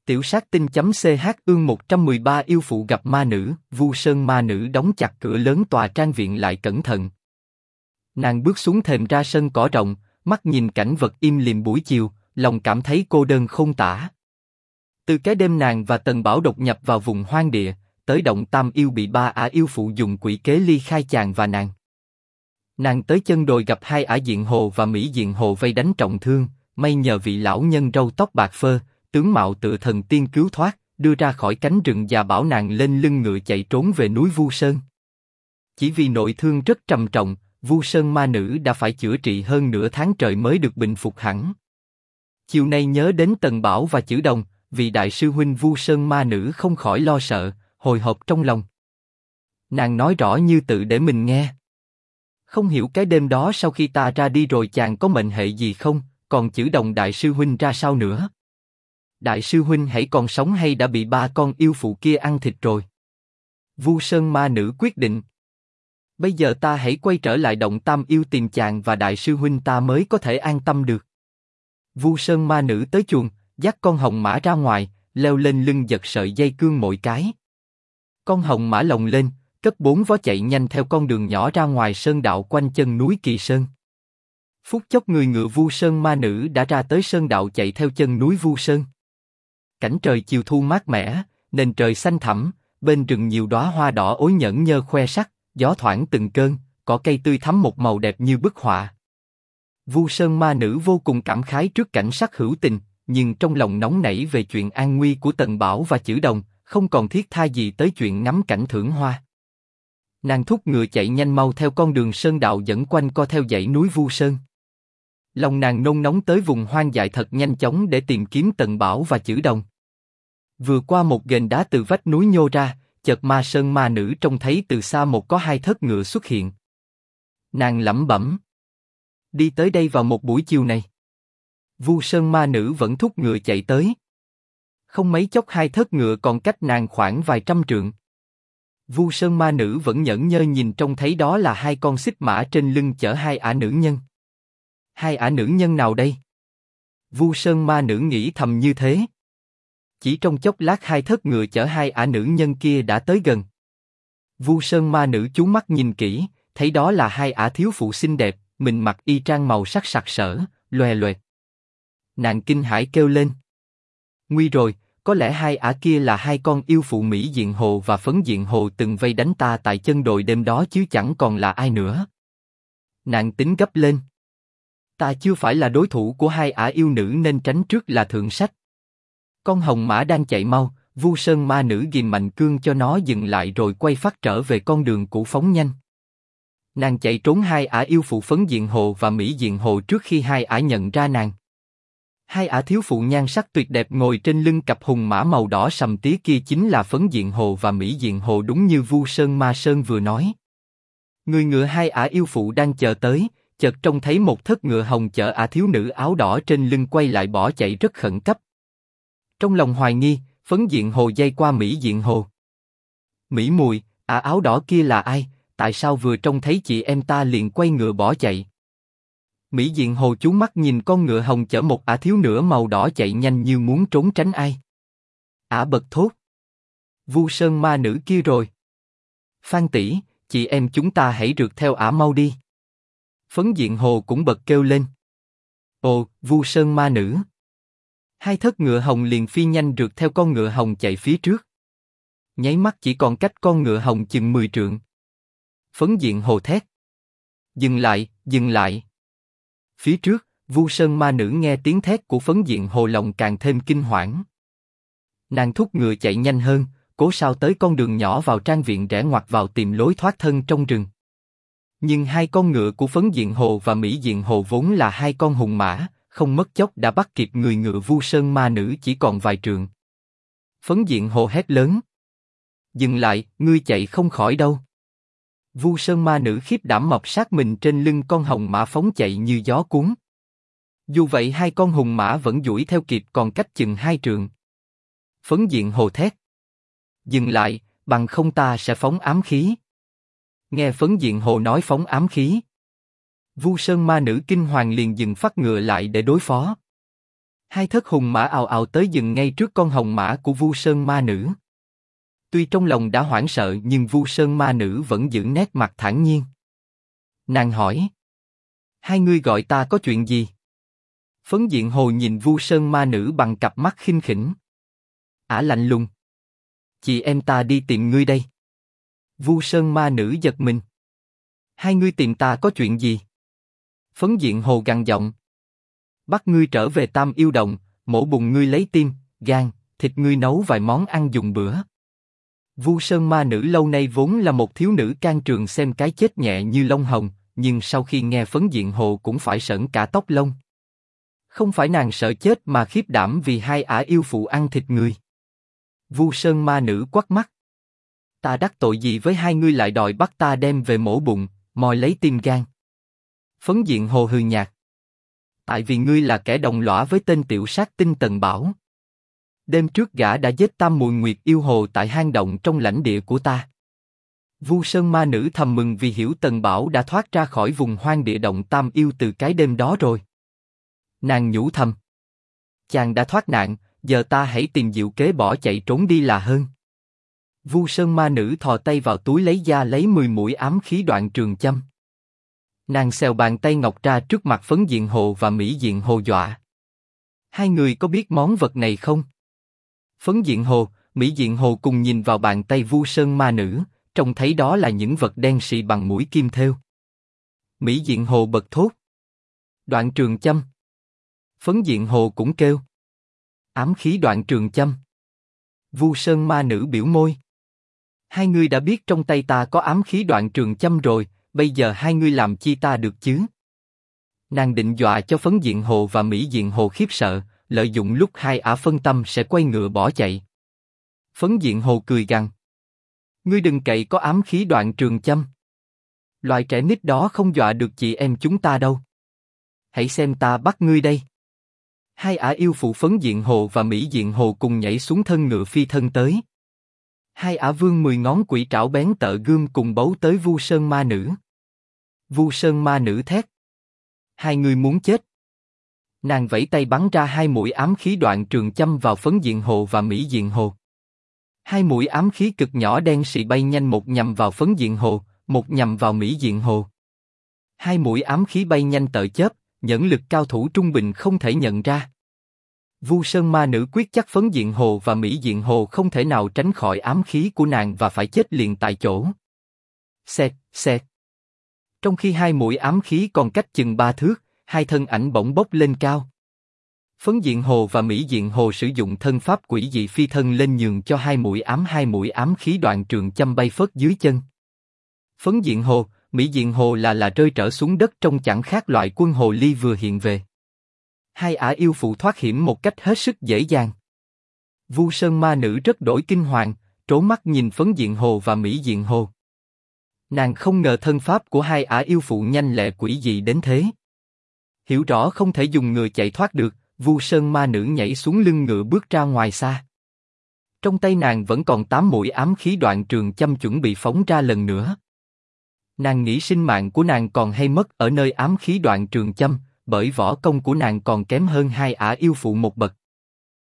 Tiểu sát tinh.ch ương 113 yêu phụ gặp ma nữ, Vu Sơn ma nữ đóng chặt cửa lớn tòa trang viện lại cẩn thận. Nàng bước xuống thềm ra sân cỏ rộng, mắt nhìn cảnh vật im lìm buổi chiều, lòng cảm thấy cô đơn khôn tả. Từ cái đêm nàng và Tần Bảo đột nhập vào vùng hoang địa, tới động Tam Yêu bị ba ả yêu phụ dùng quỷ kế ly khai chàng và nàng. Nàng tới chân đồi gặp hai ả Diện Hồ và Mỹ Diện Hồ vây đánh trọng thương, may nhờ vị lão nhân râu tóc bạc phơ, tướng mạo tựa thần tiên cứu thoát, đưa ra khỏi cánh rừng và bảo nàng lên lưng ngựa chạy trốn về núi Vu Sơn. Chỉ vì nội thương rất trầm trọng, Vu Sơn ma nữ đã phải chữa trị hơn nửa tháng trời mới được bình phục hẳn. Chiều nay nhớ đến Tần Bảo và Chử Đồng, vị đại sư huynh Vu Sơn ma nữ không khỏi lo sợ, hồi hộp trong lòng. Nàng nói rõ như tự để mình nghe. Không hiểu cái đêm đó sau khi ta ra đi rồi chàng có mệnh hệ gì không, còn Chử Đồng đại sư huynh ra sao nữa? Đại sư huynh hãy còn sống hay đã bị ba con yêu phụ kia ăn thịt rồi? Vu Sơn ma nữ quyết định. Bây giờ ta hãy quay trở lại động Tam Yêu tìm chàng và đại sư huynh ta mới có thể an tâm được. Vu Sơn ma nữ tới chuồng, dắt con hồng mã ra ngoài, leo lên lưng giật sợi dây cương mỗi cái. Con hồng mã lồng lên, cất bốn vó chạy nhanh theo con đường nhỏ ra ngoài sơn đạo quanh chân núi Kỳ Sơn. Phút chốc người ngựa Vu Sơn ma nữ đã ra tới sơn đạo chạy theo chân núi Vu Sơn. Cảnh trời chiều thu mát mẻ, nền trời xanh thẳm, bên rừng nhiều đóa hoa đỏ ối nhẫn nhơ khoe sắc, gió thoảng từng cơn, cỏ cây tươi thắm một màu đẹp như bức họa. Vu Sơn ma nữ vô cùng cảm khái trước cảnh sắc hữu tình, nhưng trong lòng nóng nảy về chuyện an nguy của Tần Bảo và Chử Đồng, không còn thiết tha gì tới chuyện ngắm cảnh thưởng hoa. Nàng thúc ngựa chạy nhanh mau theo con đường sơn đạo dẫn quanh co theo dãy núi Vu Sơn. Lòng nàng nôn nóng tới vùng hoang dại thật nhanh chóng để tìm kiếm Tần Bảo và Chử Đồng. Vừa qua một ghềnh đá từ vách núi nhô ra, chợt Ma Sơn ma nữ trông thấy từ xa một có hai thớt ngựa xuất hiện. Nàng lẩm bẩm: đi tới đây vào một buổi chiều này. Vu Sơn ma nữ vẫn thúc ngựa chạy tới. Không mấy chốc hai thớt ngựa còn cách nàng khoảng vài trăm trượng. Vu Sơn ma nữ vẫn nhẫn nhơ nhìn trông thấy đó là hai con xích mã trên lưng chở hai ả nữ nhân. Hai ả nữ nhân nào đây? Vu Sơn ma nữ nghĩ thầm như thế. Chỉ trong chốc lát hai thớt ngựa chở hai ả nữ nhân kia đã tới gần. Vu Sơn ma nữ chú mắt nhìn kỹ, thấy đó là hai ả thiếu phụ xinh đẹp, mình mặc y trang màu sắc sặc sỡ, loè loẹt. Nàng kinh hãi kêu lên: nguy rồi, có lẽ hai ả kia là hai con yêu phụ Mỹ Diện Hồ và Phấn Diện Hồ từng vây đánh ta tại chân đồi đêm đó chứ chẳng còn là ai nữa. Nàng tính gấp lên: ta chưa phải là đối thủ của hai ả yêu nữ nên tránh trước là thượng sách. Con hồng mã đang chạy mau, Vu Sơn ma nữ ghìm mạnh cương cho nó dừng lại rồi quay phát trở về con đường cũ phóng nhanh. Nàng chạy trốn hai ả yêu phụ Phấn Diện Hồ và Mỹ Diện Hồ trước khi hai ả nhận ra nàng. Hai ả thiếu phụ nhan sắc tuyệt đẹp ngồi trên lưng cặp hùng mã màu đỏ sầm tía kia chính là Phấn Diện Hồ và Mỹ Diện Hồ, đúng như Vu Sơn ma sơn vừa nói. Người ngựa hai ả yêu phụ đang chờ tới, chợt trông thấy một thớt ngựa hồng chở ả thiếu nữ áo đỏ trên lưng quay lại bỏ chạy rất khẩn cấp. Trong lòng hoài nghi, Phấn Diện Hồ dây qua Mỹ Diện Hồ. Mỹ mùi, ả áo đỏ kia là ai? Tại sao vừa trông thấy chị em ta liền quay ngựa bỏ chạy? Mỹ Diện Hồ chú mắt nhìn con ngựa hồng chở một ả thiếu nữ màu đỏ chạy nhanh như muốn trốn tránh ai. Ả bật thốt: Vu Sơn ma nữ kia rồi. Phan tỷ, chị em chúng ta hãy rượt theo ả mau đi. Phấn Diện Hồ cũng bật kêu lên. Ồ, Vu Sơn ma nữ. Hai thớt ngựa hồng liền phi nhanh rượt theo con ngựa hồng chạy phía trước. Nháy mắt chỉ còn cách con ngựa hồng chừng 10 trượng. Phấn Diện Hồ thét: dừng lại, dừng lại. Phía trước, Vu Sơn ma nữ nghe tiếng thét của Phấn Diện Hồ lòng càng thêm kinh hoảng. Nàng thúc ngựa chạy nhanh hơn, cố sao tới con đường nhỏ vào trang viện rẽ ngoặt vào tìm lối thoát thân trong rừng. Nhưng hai con ngựa của Phấn Diện Hồ và Mỹ Diện Hồ vốn là hai con hùng mã, không mất chốc đã bắt kịp người ngựa Vu Sơn ma nữ chỉ còn vài trượng. Phấn Diện Hồ hét lớn: dừng lại, ngươi chạy không khỏi đâu. Vu Sơn ma nữ khiếp đảm mọc sát mình trên lưng con hồng mã phóng chạy như gió cuốn. Dù vậy hai con hùng mã vẫn duỗi theo kịp còn cách chừng 2 trượng. Phấn Diện Hồ thét: dừng lại, bằng không ta sẽ phóng ám khí. Nghe Phấn Diện Hồ nói phóng ám khí, Vu Sơn ma nữ kinh hoàng liền dừng phát ngựa lại để đối phó. Hai thất hùng mã ào ào tới dừng ngay trước con hồng mã của Vu Sơn ma nữ. Tuy trong lòng đã hoảng sợ nhưng Vu Sơn ma nữ vẫn giữ nét mặt thản nhiên. Nàng hỏi: hai ngươi gọi ta có chuyện gì? Phấn Diện Hồ nhìn Vu Sơn ma nữ bằng cặp mắt khinh khỉnh. Ả lạnh lùng: chị em ta đi tìm ngươi đây. Vu Sơn ma nữ giật mình. Hai ngươi tìm ta có chuyện gì? Phấn Diện Hồ gằn giọng: bắt ngươi trở về Tam Yêu Động, mổ bụng ngươi lấy tim, gan, thịt ngươi nấu vài món ăn dùng bữa. Vu Sơn ma nữ lâu nay vốn là một thiếu nữ can trường xem cái chết nhẹ như lông hồng, nhưng sau khi nghe Phấn Diện Hồ cũng phải sởn cả tóc lông. Không phải nàng sợ chết mà khiếp đảm vì hai ả yêu phụ ăn thịt người. Vu Sơn ma nữ quắt mắt: ta đắc tội gì với hai ngươi lại đòi bắt ta đem về mổ bụng, moi lấy tim gan? Phấn Diện Hồ hừ nhạt: tại vì ngươi là kẻ đồng lõa với tên tiểu sát tinh Tần Bảo. Đêm trước gã đã giết Tam Mùi Nguyệt yêu hồ tại hang động trong lãnh địa của ta. Vu Sơn ma nữ thầm mừng vì hiểu Tần Bảo đã thoát ra khỏi vùng hoang địa động Tam Yêu từ cái đêm đó rồi. Nàng nhủ thầm: chàng đã thoát nạn, giờ ta hãy tìm diệu kế bỏ chạy trốn đi là hơn. Vu Sơn ma nữ thò tay vào túi lấy 10 mũi ám khí đoạn trường châm. Nàng xèo bàn tay ngọc ra trước mặt Phấn Diện Hồ và Mỹ Diện Hồ dọa: hai người có biết món vật này không? Phấn Diện Hồ, Mỹ Diện Hồ cùng nhìn vào bàn tay Vu Sơn ma nữ, trông thấy đó là những vật đen sì bằng mũi kim thêu. Mỹ Diện Hồ bật thốt: đoạn trường châm. Phấn Diện Hồ cũng kêu: ám khí đoạn trường châm. Vu Sơn ma nữ biểu môi: hai ngươi đã biết trong tay ta có ám khí đoạn trường châm rồi, bây giờ hai ngươi làm chi ta được chứ? Nàng định dọa cho Phấn Diện Hồ và Mỹ Diện Hồ khiếp sợ, lợi dụng lúc hai ả phân tâm sẽ quay ngựa bỏ chạy. Phấn Diện Hồ cười gằn: ngươi đừng cậy có ám khí đoạn trường châm. Loại trẻ nít đó không dọa được chị em chúng ta đâu. Hãy xem ta bắt ngươi đây. Hai ả yêu phụ Phấn Diện Hồ và Mỹ Diện Hồ cùng nhảy xuống thân ngựa phi thân tới. Hai ả vươn 10 ngón quỷ trảo bén tợ gươm cùng bấu tới Vu Sơn ma nữ. Vu Sơn ma nữ thét: hai người muốn chết. Nàng vẫy tay bắn ra 2 mũi ám khí đoạn trường châm vào Phấn Diện Hồ và Mỹ Diện Hồ. 2 mũi ám khí cực nhỏ đen sì bay nhanh, một nhằm vào Phấn Diện Hồ, một nhằm vào Mỹ Diện Hồ. 2 mũi ám khí bay nhanh tợ chớp, nhẫn lực cao thủ trung bình không thể nhận ra. Vu Sơn ma nữ quyết chắc Phấn Diện Hồ và Mỹ Diện Hồ không thể nào tránh khỏi ám khí của nàng và phải chết liền tại chỗ. Xẹt, xẹt. Trong khi 2 mũi ám khí còn cách chừng 3 thước, 2 thân ảnh bỗng bốc lên cao. Phấn Diện Hồ và Mỹ Diện Hồ sử dụng thân pháp quỷ dị phi thân lên nhường cho 2 mũi ám khí đoạn trường châm bay phớt dưới chân. Phấn Diện Hồ, Mỹ Diện Hồ là rơi trở xuống đất trông chẳng khác loại quân hồ ly vừa hiện về. Hai ả yêu phụ thoát hiểm một cách hết sức dễ dàng. Vu Sơn ma nữ rất đổi kinh hoàng, trố mắt nhìn Phấn Diện Hồ và Mỹ Diện Hồ. Nàng không ngờ thân pháp của hai ả yêu phụ nhanh lẹ quỷ dị đến thế. Hiểu rõ không thể dùng ngựa chạy thoát được, Vu Sơn ma nữ nhảy xuống lưng ngựa bước ra ngoài xa. Trong tay nàng vẫn còn 8 mũi ám khí đoạn trường châm chuẩn bị phóng ra lần nữa. Nàng nghĩ sinh mạng của nàng còn hay mất ở nơi ám khí đoạn trường châm, bởi võ công của nàng còn kém hơn hai ả yêu phụ một bậc.